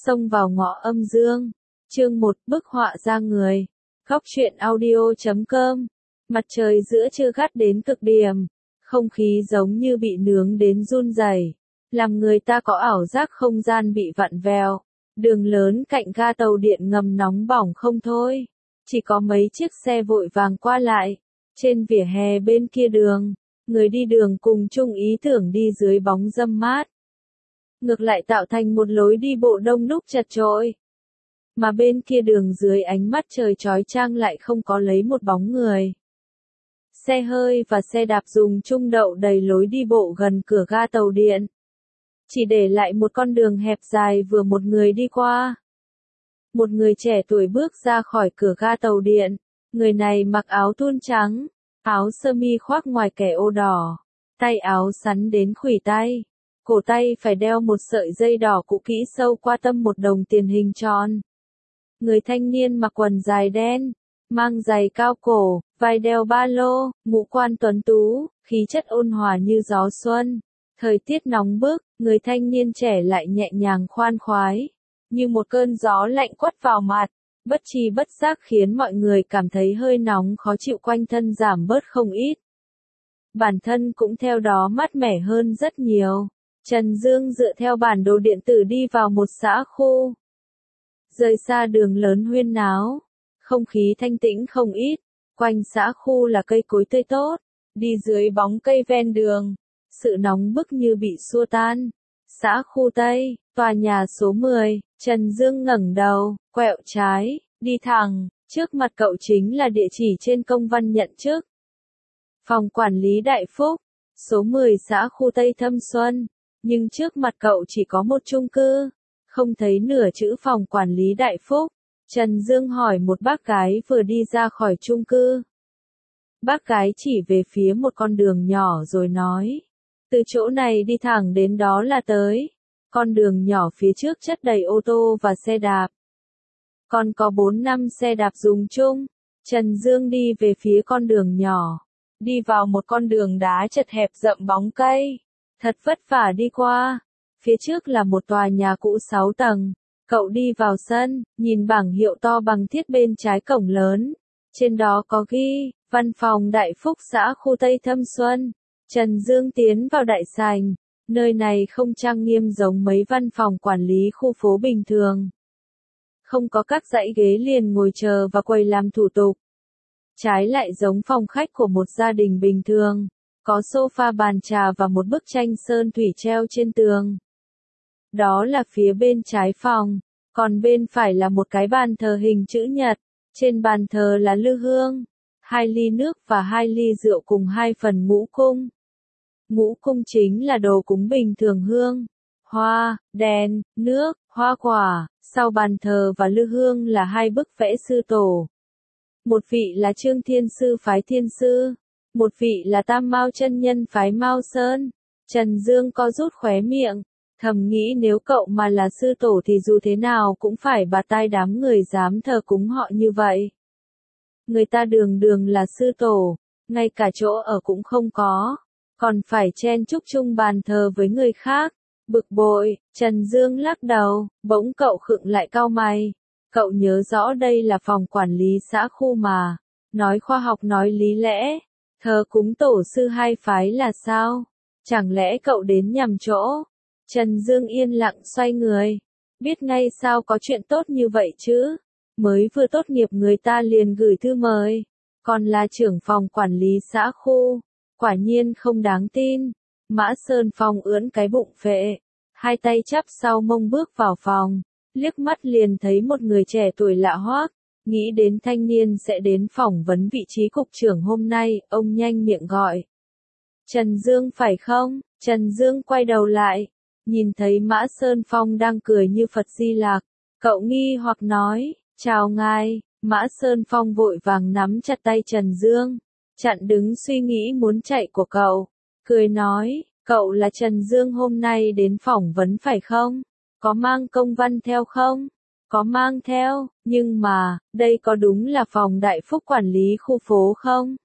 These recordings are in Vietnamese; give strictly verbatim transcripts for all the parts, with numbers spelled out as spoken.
Xông vào ngõ âm dương. Chương một, bức họa ra người. Góc truyện audio chấm com. Mặt trời giữa trưa gắt đến cực điểm, không khí giống như bị nướng đến run rẩy, làm người ta có ảo giác không gian bị vặn vẹo. Đường lớn cạnh ga tàu điện ngầm nóng bỏng không thôi, chỉ có mấy chiếc xe vội vàng qua lại. Trên vỉa hè bên kia đường, người đi đường cùng chung ý tưởng đi dưới bóng râm mát, ngược lại tạo thành một lối đi bộ đông đúc chật chội. Mà bên kia đường dưới ánh mắt trời chói chang lại không có lấy một bóng người. Xe hơi và xe đạp dùng chung đậu đầy lối đi bộ gần cửa ga tàu điện, chỉ để lại một con đường hẹp dài vừa một người đi qua. Một người trẻ tuổi bước ra khỏi cửa ga tàu điện, người này mặc áo thun trắng, áo sơ mi khoác ngoài kẻ ô đỏ, tay áo sắn đến khuỷu tay, cổ tay phải đeo một sợi dây đỏ cũ kỹ sâu qua tâm một đồng tiền hình tròn. Người thanh niên mặc quần dài đen, mang giày cao cổ, vai đeo ba lô, ngũ quan tuấn tú, khí chất ôn hòa như gió xuân. Thời tiết nóng bức, người thanh niên trẻ lại nhẹ nhàng khoan khoái, như một cơn gió lạnh quất vào mặt, bất tri bất giác khiến mọi người cảm thấy hơi nóng khó chịu quanh thân giảm bớt không ít. Bản thân cũng theo đó mát mẻ hơn rất nhiều. Trần Dương dựa theo bản đồ điện tử đi vào một xã khu. Rời xa đường lớn huyên náo, không khí thanh tĩnh không ít, quanh xã khu là cây cối tươi tốt, đi dưới bóng cây ven đường, sự nóng bức như bị xua tan. Xã khu Tây, tòa nhà số mười, Trần Dương ngẩng đầu, quẹo trái, đi thẳng, trước mặt cậu chính là địa chỉ trên công văn nhận chức. Phòng quản lý Đại Phúc, số mười xã khu Tây Thâm Xuân, nhưng trước mặt cậu chỉ có một chung cư, không thấy nửa chữ phòng quản lý Đại Phúc. Trần Dương hỏi một bác gái vừa đi ra khỏi chung cư. Bác gái chỉ về phía một con đường nhỏ rồi nói, từ chỗ này đi thẳng đến đó là tới. Con đường nhỏ phía trước chất đầy ô tô và xe đạp. Còn có bốn năm xe đạp dùng chung. Trần Dương đi về phía con đường nhỏ, đi vào một con đường đá chật hẹp rậm bóng cây, thật vất vả đi qua. Phía trước là một tòa nhà cũ sáu tầng. Cậu đi vào sân, nhìn bảng hiệu to bằng thiết bên trái cổng lớn. Trên đó có ghi, văn phòng Đại Phúc xã khu Tây Thâm Xuân. Trần Dương tiến vào đại sảnh. Nơi này không trang nghiêm giống mấy văn phòng quản lý khu phố bình thường. Không có các dãy ghế liền ngồi chờ và quầy làm thủ tục. Trái lại giống phòng khách của một gia đình bình thường. Có sofa bàn trà và một bức tranh sơn thủy treo trên tường. Đó là phía bên trái phòng, còn bên phải là một cái bàn thờ hình chữ nhật. Trên bàn thờ là lư hương, hai ly nước và hai ly rượu cùng hai phần ngũ cung. Ngũ cung chính là đồ cúng bình thường hương, hoa, đèn, nước, hoa quả. Sau bàn thờ và lư hương là hai bức vẽ sư tổ. Một vị là Trương Thiên Sư phái Thiên Sư, một vị là Tam Mao chân nhân phái Mao Sơn. Trần Dương co rút khóe miệng, thầm nghĩ nếu cậu mà là sư tổ thì dù thế nào cũng phải bạt tai đám người dám thờ cúng họ như vậy. Người ta đường đường là sư tổ, ngay cả chỗ ở cũng không có, còn phải chen chúc chung bàn thờ với người khác. Bực bội, Trần Dương lắc đầu, bỗng cậu khựng lại cau mày. Cậu nhớ rõ đây là phòng quản lý xã khu mà, nói khoa học nói lý lẽ, thờ cúng tổ sư hai phái là sao? Chẳng lẽ cậu đến nhầm chỗ? Trần Dương yên lặng xoay người, biết ngay sao có chuyện tốt như vậy chứ, mới vừa tốt nghiệp người ta liền gửi thư mời, còn là trưởng phòng quản lý xã khu, quả nhiên không đáng tin. Mã Sơn Phong ưỡn cái bụng phệ, hai tay chắp sau mông bước vào phòng, liếc mắt liền thấy một người trẻ tuổi lạ hoắc, nghĩ đến thanh niên sẽ đến phỏng vấn vị trí cục trưởng hôm nay, ông nhanh miệng gọi. Trần Dương phải không? Trần Dương quay đầu lại, nhìn thấy Mã Sơn Phong đang cười như Phật Di Lạc, cậu nghi hoặc nói, chào ngài. Mã Sơn Phong vội vàng nắm chặt tay Trần Dương, chặn đứng suy nghĩ muốn chạy của cậu, cười nói, cậu là Trần Dương hôm nay đến phỏng vấn phải không? Có mang công văn theo không? Có mang theo, nhưng mà, đây có đúng là phòng Đại Phúc quản lý khu phố không?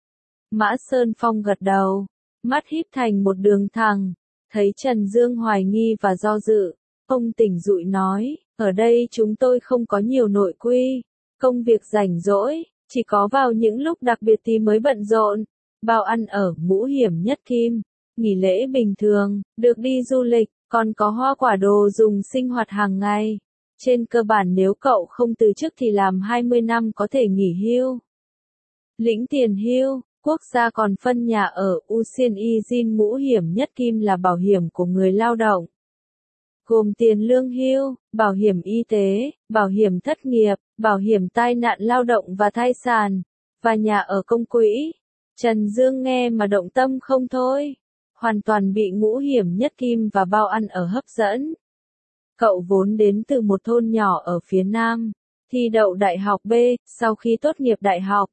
Mã Sơn Phong gật đầu, mắt híp thành một đường thẳng, thấy Trần Dương hoài nghi và do dự, ông tỉnh dụi nói, Ở đây chúng tôi không có nhiều nội quy, công việc rảnh rỗi, chỉ có vào những lúc đặc biệt thì mới bận rộn. Bao ăn ở Ngũ Hiểm Nhất Kim, nghỉ lễ bình thường, được đi du lịch, còn có hoa quả đồ dùng sinh hoạt hàng ngày. Trên cơ bản nếu cậu không từ chức thì làm hai mươi năm có thể nghỉ hưu. Lĩnh tiền hưu, quốc gia còn phân nhà ở Usiên Izin Ngũ Hiểm Nhất Kim là bảo hiểm của người lao động. Gồm tiền lương hưu, bảo hiểm y tế, bảo hiểm thất nghiệp, bảo hiểm tai nạn lao động và thai sản, và nhà ở công quỹ. Trần Dương nghe mà động tâm không thôi. Hoàn toàn bị Ngũ Hiểm Nhất Kim và bao ăn ở hấp dẫn. Cậu vốn đến từ một thôn nhỏ ở phía Nam, thi đậu đại học B, sau khi tốt nghiệp đại học.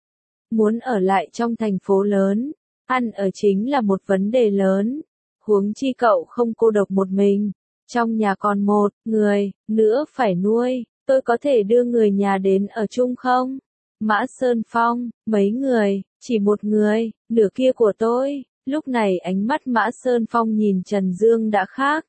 Muốn ở lại trong thành phố lớn, ăn ở chính là một vấn đề lớn. Huống chi cậu không cô độc một mình, trong nhà còn một người nữa phải nuôi, tôi có thể đưa người nhà đến ở chung không? Mã Sơn Phong, mấy người, chỉ một người, nửa kia của tôi. Lúc này ánh mắt Mã Sơn Phong nhìn Trần Dương đã khác.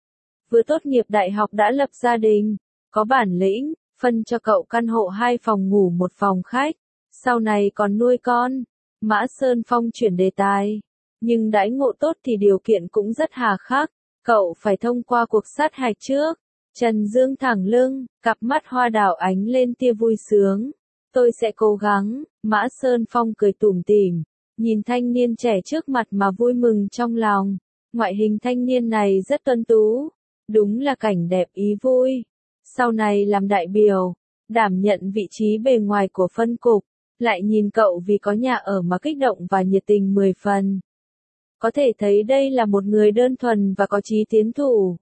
Vừa tốt nghiệp đại học đã lập gia đình, có bản lĩnh, phân cho cậu căn hộ hai phòng ngủ một phòng khách, sau này còn nuôi con. Mã Sơn Phong chuyển đề tài, nhưng đãi ngộ tốt thì điều kiện cũng rất hà khắc, cậu phải thông qua cuộc sát hạch trước. Trần Dương thẳng lưng, cặp mắt hoa đào ánh lên tia vui sướng. Tôi sẽ cố gắng. Mã Sơn Phong cười tủm tỉm, nhìn thanh niên trẻ trước mặt mà vui mừng trong lòng. Ngoại hình thanh niên này rất tuấn tú, đúng là cảnh đẹp ý vui. Sau này làm đại biểu, đảm nhận vị trí bề ngoài của phân cục, lại nhìn cậu vì có nhà ở mà kích động và nhiệt tình mười phần. Có thể thấy đây là một người đơn thuần và có chí tiến thủ.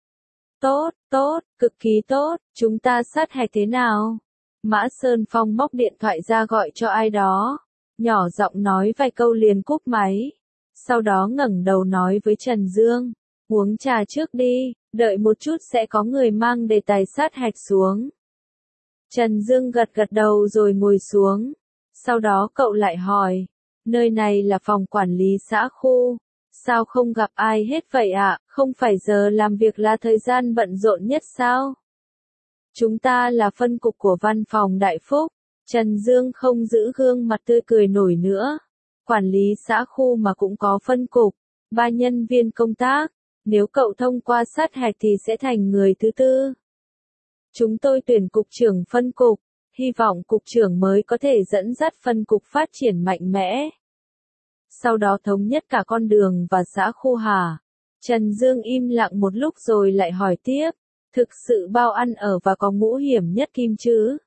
Tốt, tốt, cực kỳ tốt, chúng ta sát hạch thế nào? Mã Sơn Phong móc điện thoại ra gọi cho ai đó, nhỏ giọng nói vài câu liền cúp máy. Sau đó ngẩng đầu nói với Trần Dương, uống trà trước đi, đợi một chút sẽ có người mang đề tài sát hạch xuống. Trần Dương gật gật đầu rồi ngồi xuống. Sau đó cậu lại hỏi, nơi này là phòng quản lý xã khu, sao không gặp ai hết vậy ạ, à? Không phải giờ làm việc là thời gian bận rộn nhất sao? Chúng ta là phân cục của văn phòng Đại Phúc. Trần Dương không giữ gương mặt tươi cười nổi nữa. Quản lý xã khu mà cũng có phân cục, ba nhân viên công tác, nếu cậu thông qua sát hạch thì sẽ thành người thứ tư. Chúng tôi tuyển cục trưởng phân cục, hy vọng cục trưởng mới có thể dẫn dắt phân cục phát triển mạnh mẽ. Sau đó thống nhất cả con đường và xã khu hả? Trần Dương im lặng một lúc rồi lại hỏi tiếp, thực sự bao ăn ở và có Ngũ Hiểm Nhất Kim chứ?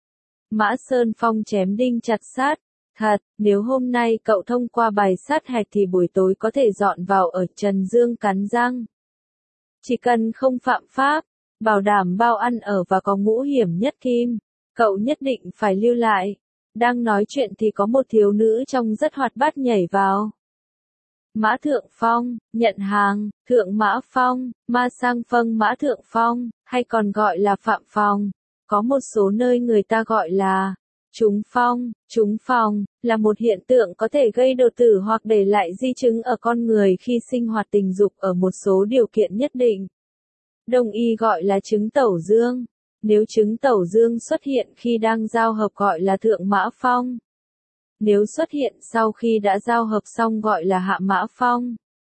Mã Sơn Phong chém đinh chặt sát, thật, nếu hôm nay cậu thông qua bài sát hạch thì buổi tối có thể dọn vào ở. Trần Dương cắn răng. Chỉ cần không phạm pháp, bảo đảm bao ăn ở và có Ngũ Hiểm Nhất Kim, cậu nhất định phải lưu lại. Đang nói chuyện thì có một thiếu nữ trông rất hoạt bát nhảy vào. Mã Thượng Phong, nhận hàng, Thượng Mã Phong, Ma Sang Phân Mã Thượng Phong, hay còn gọi là Phạm Phong. Có một số nơi người ta gọi là trúng phong. Trúng phong là một hiện tượng có thể gây đột tử hoặc để lại di chứng ở con người khi sinh hoạt tình dục ở một số điều kiện nhất định. Đông y gọi là chứng tẩu dương. Nếu chứng tẩu dương xuất hiện khi đang giao hợp gọi là thượng mã phong. Nếu xuất hiện sau khi đã giao hợp xong gọi là hạ mã phong.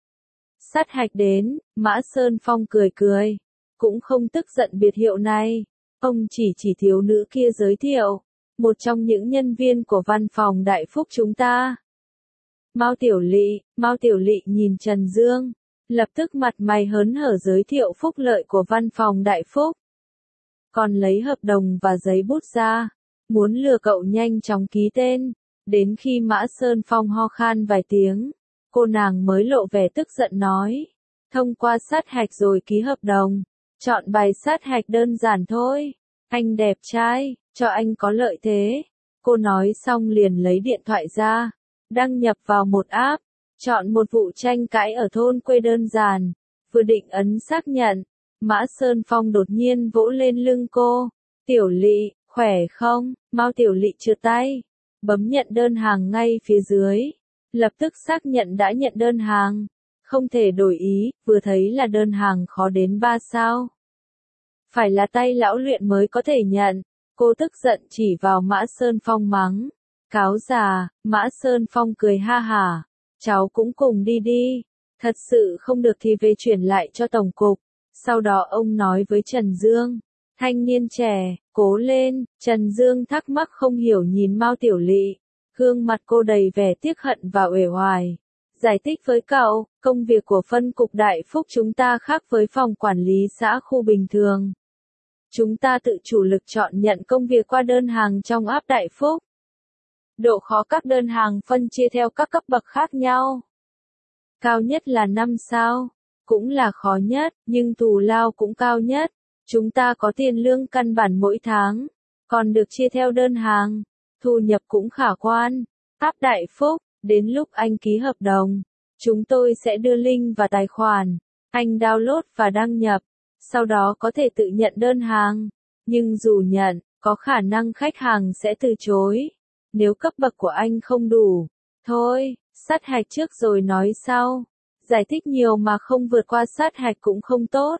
Sát hạch đến, Mã Sơn Phong cười cười, cũng không tức giận biệt hiệu này. Ông chỉ chỉ thiếu nữ kia giới thiệu, một trong những nhân viên của văn phòng Đại Phúc chúng ta. Mao Tiểu Lị. Mao Tiểu Lị nhìn Trần Dương, lập tức mặt mày hớn hở giới thiệu phúc lợi của văn phòng Đại Phúc. Còn lấy hợp đồng và giấy bút ra, muốn lừa cậu nhanh chóng ký tên. Đến khi Mã Sơn Phong ho khan vài tiếng, cô nàng mới lộ vẻ tức giận nói, thông qua sát hạch rồi ký hợp đồng, chọn bài sát hạch đơn giản thôi. Anh đẹp trai, cho anh có lợi thế. Cô nói xong liền lấy điện thoại ra, đăng nhập vào một app, chọn một vụ tranh cãi ở thôn quê đơn giản, vừa định ấn xác nhận, Mã Sơn Phong đột nhiên vỗ lên lưng cô. Tiểu Lị, khỏe không? Mao Tiểu Lị trượt tay, bấm nhận đơn hàng ngay phía dưới, lập tức xác nhận đã nhận đơn hàng. Không thể đổi ý, vừa thấy là đơn hàng khó đến ba sao. Phải là tay lão luyện mới có thể nhận. Cô tức giận chỉ vào Mã Sơn Phong mắng. Cáo già, Mã Sơn Phong cười ha hả. Cháu cũng cùng đi đi. Thật sự không được thì về chuyển lại cho tổng cục. Sau đó ông nói với Trần Dương. Thanh niên trẻ, cố lên. Trần Dương thắc mắc không hiểu nhìn Mao Tiểu Lị. Gương mặt cô đầy vẻ tiếc hận và uể oải. Giải thích với cậu, công việc của phân cục Đại Phúc chúng ta khác với phòng quản lý xã khu bình thường. Chúng ta tự chủ lực chọn nhận công việc qua đơn hàng trong app Đại Phúc. Độ khó các đơn hàng phân chia theo các cấp bậc khác nhau. Cao nhất là năm sao, cũng là khó nhất, nhưng thù lao cũng cao nhất. Chúng ta có tiền lương căn bản mỗi tháng, còn được chia theo đơn hàng, thu nhập cũng khả quan. App Đại Phúc, đến lúc anh ký hợp đồng, chúng tôi sẽ đưa link và tài khoản, anh download và đăng nhập, sau đó có thể tự nhận đơn hàng. Nhưng dù nhận, có khả năng khách hàng sẽ từ chối, nếu cấp bậc của anh không đủ. Thôi, sát hạch trước rồi nói sau. Giải thích nhiều mà không vượt qua sát hạch cũng không tốt.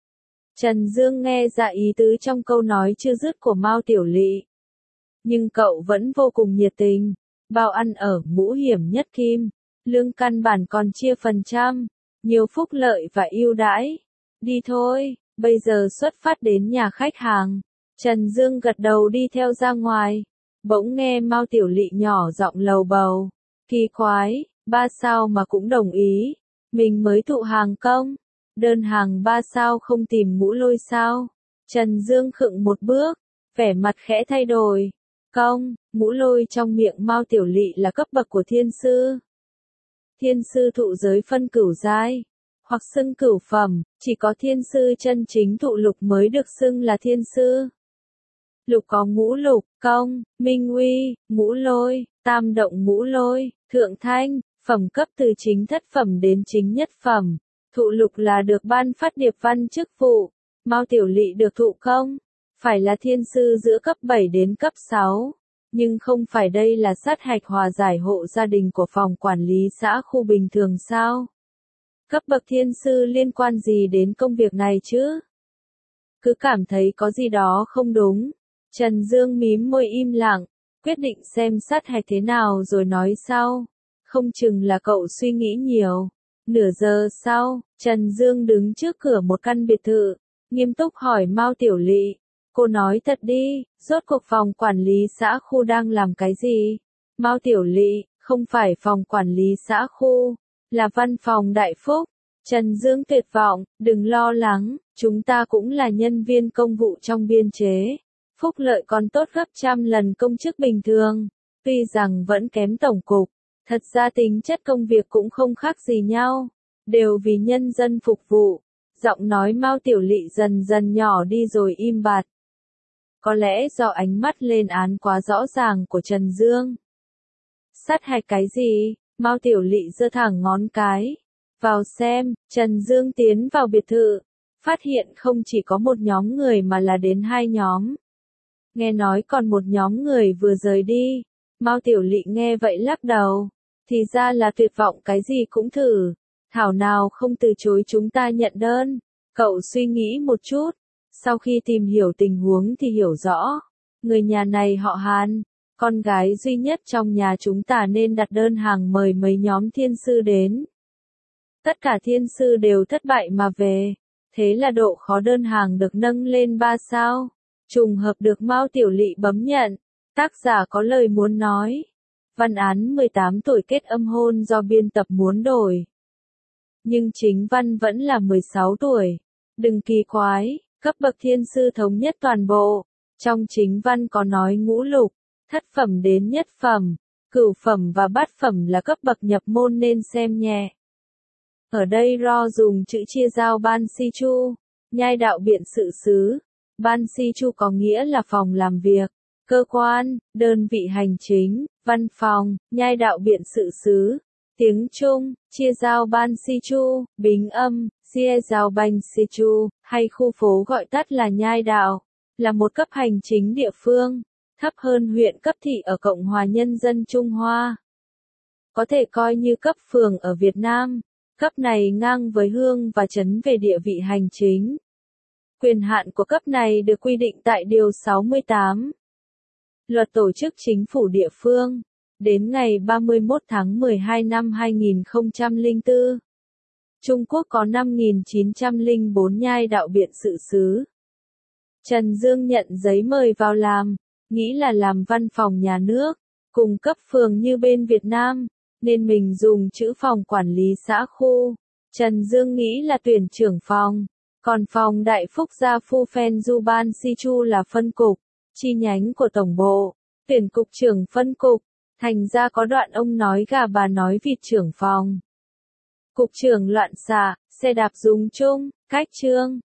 Trần Dương nghe ra ý tứ trong câu nói chưa dứt của Mao Tiểu Lị. Nhưng cậu vẫn vô cùng nhiệt tình. Bao ăn ở, mũ hiểm nhất kim. Lương căn bản còn chia phần trăm. Nhiều phúc lợi và ưu đãi. Đi thôi, bây giờ xuất phát đến nhà khách hàng. Trần Dương gật đầu đi theo ra ngoài. Bỗng nghe Mao Tiểu Lị nhỏ giọng lầu bầu. Kỳ quái, ba sao mà cũng đồng ý. Mình mới thụ hàng công. Đơn hàng ba sao không tìm Ngũ Lôi sao? Trần Dương khựng một bước, vẻ mặt khẽ thay đổi. Công, Ngũ Lôi trong miệng Mao Tiểu Lị là cấp bậc của thiên sư. Thiên sư thụ giới phân cửu giai, hoặc xưng cửu phẩm, chỉ có thiên sư chân chính thụ lục mới được xưng là thiên sư. Lục có ngũ lục, công, minh uy, ngũ lôi, tam động ngũ lôi, thượng thanh, phẩm cấp từ chính thất phẩm đến chính nhất phẩm. Thụ lục là được ban phát điệp văn chức vụ. Mao Tiểu Lị được thụ công, phải là thiên sư giữa cấp bảy đến cấp sáu. Nhưng không phải đây là sát hạch hòa giải hộ gia đình của phòng quản lý xã khu bình thường sao? Cấp bậc thiên sư liên quan gì đến công việc này chứ? Cứ cảm thấy có gì đó không đúng. Trần Dương mím môi im lặng, quyết định xem sát hạch thế nào rồi nói sau. Không chừng là cậu suy nghĩ nhiều. Nửa giờ sau, Trần Dương đứng trước cửa một căn biệt thự, nghiêm túc hỏi Mao Tiểu Lị. Cô nói thật đi, rốt cuộc phòng quản lý xã khu đang làm cái gì? Mao Tiểu Lị, không phải phòng quản lý xã khu, là văn phòng Đại Phúc. Trần Dương tuyệt vọng, đừng lo lắng, chúng ta cũng là nhân viên công vụ trong biên chế. Phúc lợi còn tốt gấp trăm lần công chức bình thường, tuy rằng vẫn kém tổng cục. Thật ra tính chất công việc cũng không khác gì nhau, đều vì nhân dân phục vụ. Giọng nói Mao Tiểu Lị dần dần nhỏ đi rồi im bặt. Có lẽ do ánh mắt lên án quá rõ ràng của Trần Dương. Sát hạch cái gì? Mao Tiểu Lị giơ thẳng ngón cái. Vào xem, Trần Dương tiến vào biệt thự, phát hiện không chỉ có một nhóm người mà là đến hai nhóm. Nghe nói còn một nhóm người vừa rời đi. Mao Tiểu Lị nghe vậy lắc đầu. Thì ra là tuyệt vọng cái gì cũng thử. Thảo nào không từ chối chúng ta nhận đơn. Cậu suy nghĩ một chút. Sau khi tìm hiểu tình huống thì hiểu rõ. Người nhà này họ Hàn. Con gái duy nhất trong nhà chúng ta nên đặt đơn hàng mời mấy nhóm thiên sư đến. Tất cả thiên sư đều thất bại mà về. Thế là độ khó đơn hàng được nâng lên ba sao. Trùng hợp được Mao Tiểu Lị bấm nhận. Tác giả có lời muốn nói. Văn án mười tám tuổi kết âm hôn do biên tập muốn đổi. Nhưng chính văn vẫn là mười sáu tuổi. Đừng kỳ quái, cấp bậc thiên sư thống nhất toàn bộ. Trong chính văn có nói ngũ lục, thất phẩm đến nhất phẩm, cửu phẩm và bát phẩm là cấp bậc nhập môn nên xem nhẹ. Ở đây Ro dùng chữ chia giao ban si chu, nhai đạo biện sự xứ. Ban si chu có nghĩa là phòng làm việc, cơ quan, đơn vị hành chính, văn phòng, nhai đạo biện sự xứ. Tiếng Trung, chia giao ban si chu, bính âm, chia giao banh si chu, hay khu phố gọi tắt là nhai đạo, là một cấp hành chính địa phương, thấp hơn huyện cấp thị ở Cộng hòa Nhân dân Trung Hoa. Có thể coi như cấp phường ở Việt Nam, cấp này ngang với hương và trấn về địa vị hành chính. Quyền hạn của cấp này được quy định tại Điều sáu mươi tám. Luật Tổ chức Chính phủ Địa phương. Đến ngày ba mươi mốt tháng mười hai năm hai nghìn không trăm lẻ bốn, Trung Quốc có năm nghìn chín trăm lẻ bốn nhai đạo biện sự xứ. Trần Dương nhận giấy mời vào làm, nghĩ là làm văn phòng nhà nước, cùng cấp phường như bên Việt Nam, nên mình dùng chữ phòng quản lý xã khu. Trần Dương nghĩ là tuyển trưởng phòng, còn phòng Đại Phúc Gia Phu Phen Du Ban Si Chu là phân cục, chi nhánh của tổng bộ, tuyển cục trưởng phân cục, thành ra có đoạn ông nói gà bà nói vịt trưởng phòng. Cục trưởng loạn xạ, xe đạp dùng chung, cách chương.